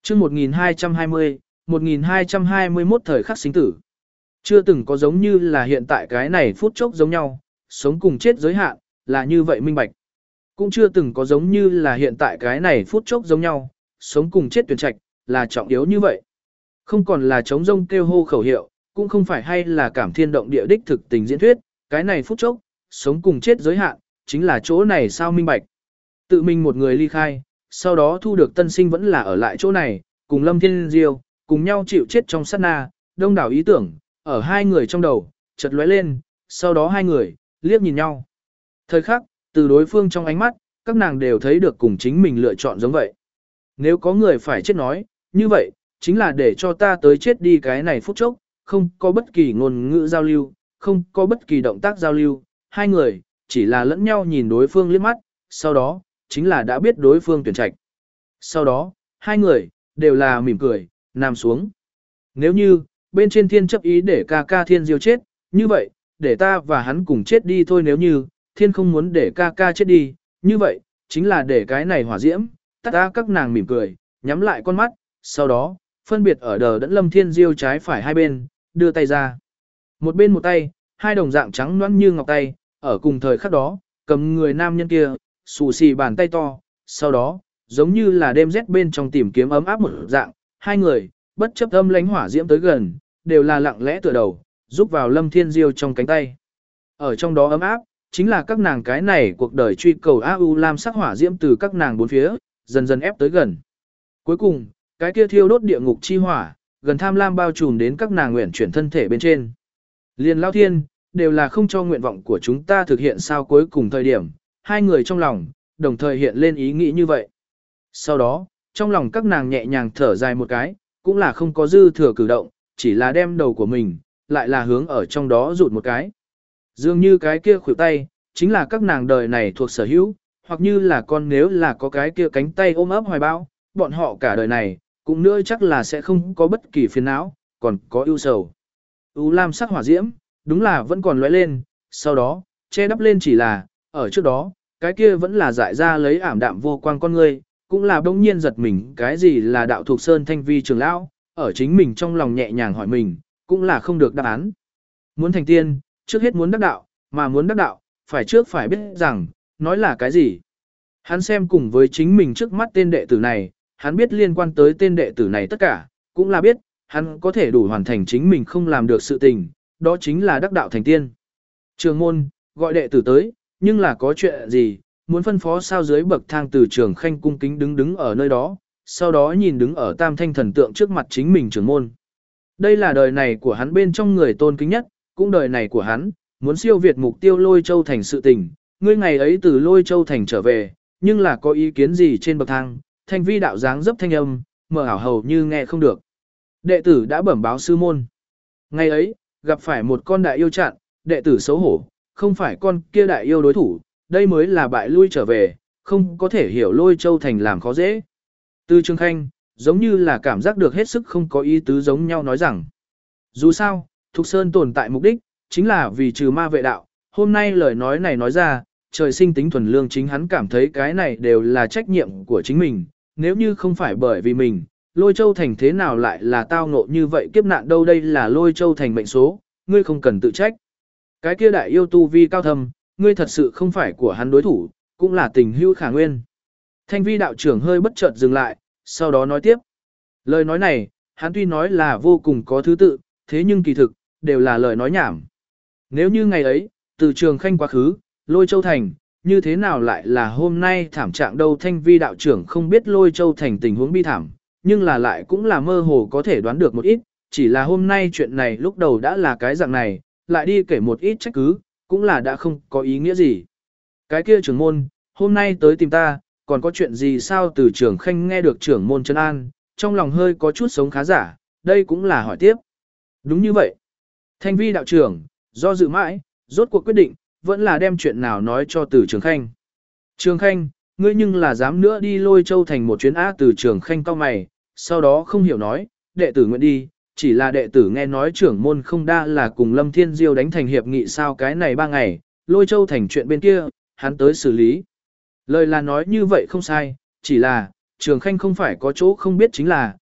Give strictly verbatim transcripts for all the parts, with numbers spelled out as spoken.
chương một nghìn hai trăm hai mươi, một nghìn hai trăm hai mươi mốt thời khắc sinh tử. Chưa từng có giống như là hiện tại cái này phút chốc giống nhau, sống cùng chết giới hạn, là như vậy minh bạch. Cũng chưa từng có giống như là hiện tại cái này phút chốc giống nhau, sống cùng chết tuyển trạch, là trọng yếu như vậy. Không còn là chống rông kêu hô khẩu hiệu, cũng không phải hay là cảm thiên động địa đích thực tình diễn thuyết, cái này phút chốc, sống cùng chết giới hạn, chính là chỗ này sao minh bạch. Tự mình một người ly khai, sau đó thu được tân sinh vẫn là ở lại chỗ này, cùng Lâm Thiên Diêu, cùng nhau chịu chết trong sát na, đông đảo ý tưởng, ở hai người trong đầu, chợt lóe lên, sau đó hai người, liếc nhìn nhau. Thời khắc, từ đối phương trong ánh mắt, các nàng đều thấy được cùng chính mình lựa chọn giống vậy. Nếu có người phải chết nói, như vậy, chính là để cho ta tới chết đi cái này phút chốc, không có bất kỳ ngôn ngữ giao lưu, không có bất kỳ động tác giao lưu, hai người, chỉ là lẫn nhau nhìn đối phương liếc mắt, sau đó, chính là đã biết đối phương tuyển trạch. Sau đó, hai người, đều là mỉm cười, nằm xuống. Nếu như, bên trên thiên chấp ý để ca ca thiên diêu chết, như vậy, để ta và hắn cùng chết đi thôi. Nếu như, thiên không muốn để ca ca chết đi, như vậy, chính là để cái này hỏa diễm, tắt ta. Các nàng mỉm cười, nhắm lại con mắt, sau đó, phân biệt ở đờ đẫn Lâm Thiên Diêu trái phải hai bên, đưa tay ra. Một bên một tay, hai đồng dạng trắng nõn như ngọc tay, ở cùng thời khắc đó, cầm người nam nhân kia, xù xì bàn tay to, sau đó, giống như là đêm rét bên trong tìm kiếm ấm áp một dạng, hai người, bất chấp âm lánh hỏa diễm tới gần, đều là lặng lẽ tựa đầu, giúp vào Lâm Thiên Diêu trong cánh tay. Ở trong đó ấm áp, chính là các nàng cái này cuộc đời truy cầu a u lam sắc hỏa diễm từ các nàng bốn phía, dần dần ép tới gần. Cuối cùng, cái kia thiêu đốt địa ngục chi hỏa, gần tham lam bao trùm đến các nàng nguyện chuyển thân thể bên trên. Liên lao thiên, đều là không cho nguyện vọng của chúng ta thực hiện sao. Cuối cùng thời điểm, hai người trong lòng, đồng thời hiện lên ý nghĩ như vậy. Sau đó, trong lòng các nàng nhẹ nhàng thở dài một cái, cũng là không có dư thừa cử động, chỉ là đem đầu của mình, lại là hướng ở trong đó rụt một cái. Dường như cái kia khuỷu tay, chính là các nàng đời này thuộc sở hữu, hoặc như là con nếu là có cái kia cánh tay ôm ấp hoài bão, bọn họ cả đời này, cũng nữa chắc là sẽ không có bất kỳ phiền não, còn có ưu sầu. U lam sắc hỏa diễm, đúng là vẫn còn lóe lên, sau đó, che đắp lên chỉ là, ở trước đó, cái kia vẫn là dại ra lấy ảm đạm vô quang con người, cũng là bỗng nhiên giật mình cái gì là đạo thuộc sơn thanh vi trường lão, ở chính mình trong lòng nhẹ nhàng hỏi mình, cũng là không được đáp án. Muốn thành tiên, trước hết muốn đắc đạo, mà muốn đắc đạo, phải trước phải biết rằng, nói là cái gì. Hắn xem cùng với chính mình trước mắt tên đệ tử này, hắn biết liên quan tới tên đệ tử này tất cả, cũng là biết, hắn có thể đủ hoàn thành chính mình không làm được sự tình, đó chính là đắc đạo thành tiên. Trường môn, gọi đệ tử tới, nhưng là có chuyện gì, muốn phân phó sao. Dưới bậc thang từ trường khanh cung kính đứng đứng ở nơi đó, sau đó nhìn đứng ở tam thanh thần tượng trước mặt chính mình trưởng môn. Đây là đời này của hắn bên trong người tôn kính nhất, cũng đời này của hắn, muốn siêu việt mục tiêu Lôi Châu Thành sự tình. Ngươi ngày ấy từ Lôi Châu Thành trở về, nhưng là có ý kiến gì trên bậc thang, thanh vi đạo dáng dấp thanh âm, mờ ảo hầu như nghe không được. Đệ tử đã bẩm báo sư môn. Ngày ấy, gặp phải một con đại yêu chặn, đệ tử xấu hổ, không phải con kia đại yêu đối thủ, đây mới là bại lui trở về, không có thể hiểu Lôi Châu Thành làm khó dễ. Từ Trường Khanh, giống như là cảm giác được hết sức không có ý tứ giống nhau nói rằng. Dù sao, Thục Sơn tồn tại mục đích, chính là vì trừ ma vệ đạo, hôm nay lời nói này nói ra, trời sinh tính thuần lương chính hắn cảm thấy cái này đều là trách nhiệm của chính mình, nếu như không phải bởi vì mình, Lôi Châu Thành thế nào lại là tao ngộ như vậy kiếp nạn đâu. Đây là Lôi Châu Thành mệnh số, ngươi không cần tự trách. Cái kia đại yêu tu vi cao thâm, ngươi thật sự không phải của hắn đối thủ, cũng là tình hữu khả nguyên. Thanh vi đạo trưởng hơi bất chợt dừng lại, sau đó nói tiếp. Lời nói này, hắn tuy nói là vô cùng có thứ tự, thế nhưng kỳ thực, đều là lời nói nhảm. Nếu như ngày ấy, từ Trường Khanh quá khứ, Lôi Châu Thành, như thế nào lại là hôm nay thảm trạng đâu. Thanh vi đạo trưởng không biết Lôi Châu Thành tình huống bi thảm, nhưng là lại cũng là mơ hồ có thể đoán được một ít, chỉ là hôm nay chuyện này lúc đầu đã là cái dạng này, lại đi kể một ít trách cứ, cũng là đã không có ý nghĩa gì. Cái kia trưởng môn, hôm nay tới tìm ta, còn có chuyện gì sao? Từ Trường Khanh nghe được trưởng môn trấn an, trong lòng hơi có chút sống khá giả, đây cũng là hỏi tiếp. Đúng như vậy. Thanh vi đạo trưởng, do dự mãi, rốt cuộc quyết định, vẫn là đem chuyện nào nói cho Từ Trường Khanh. Trường Khanh, ngươi nhưng là dám nữa đi Lôi Châu Thành một chuyến á. Từ Trường Khanh cau mày, sau đó không hiểu nói, đệ tử nguyện đi, chỉ là đệ tử nghe nói trưởng môn không đa là cùng Lâm Thiên Diêu đánh thành hiệp nghị sao. Cái này ba ngày, Lôi Châu Thành chuyện bên kia, hắn tới xử lý. Lời là nói như vậy không sai, chỉ là, Trường Khanh không phải có chỗ không biết chính là,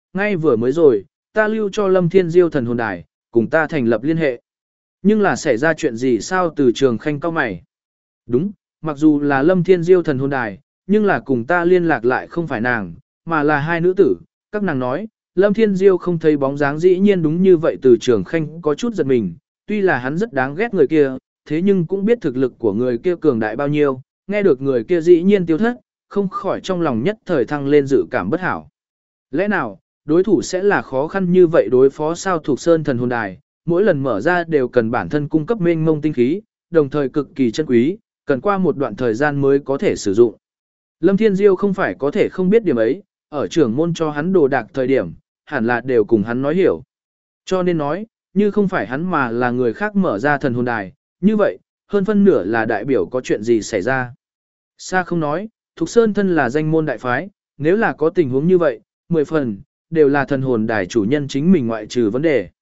ngay vừa mới rồi, ta lưu cho Lâm Thiên Diêu thần hồn đài, cùng ta thành lập liên hệ. Nhưng là xảy ra chuyện gì sao Từ Trường Khanh cau mày? Đúng, mặc dù là Lâm Thiên Diêu thần hồn đài, nhưng là cùng ta liên lạc lại không phải nàng, mà là hai nữ tử, các nàng nói, Lâm Thiên Diêu không thấy bóng dáng dĩ nhiên đúng như vậy Từ Trường Khanh có chút giật mình, tuy là hắn rất đáng ghét người kia, thế nhưng cũng biết thực lực của người kia cường đại bao nhiêu, nghe được người kia dĩ nhiên tiêu thất, không khỏi trong lòng nhất thời thăng lên dự cảm bất hảo. Lẽ nào, đối thủ sẽ là khó khăn như vậy đối phó sao thuộc sơn thần hồn đài, mỗi lần mở ra đều cần bản thân cung cấp mênh mông tinh khí, đồng thời cực kỳ chân quý, cần qua một đoạn thời gian mới có thể sử dụng. Lâm Thiên Diêu không phải có thể không biết điểm ấy, ở trưởng môn cho hắn đồ đạc thời điểm, hẳn là đều cùng hắn nói hiểu. Cho nên nói, như không phải hắn mà là người khác mở ra thần hồn đài, như vậy, hơn phân nửa là đại biểu có chuyện gì xảy ra. Sa không nói, Thục Sơn thân là danh môn đại phái, nếu là có tình huống như vậy, mười phần, đều là thần hồn đài chủ nhân chính mình ngoại trừ vấn đề.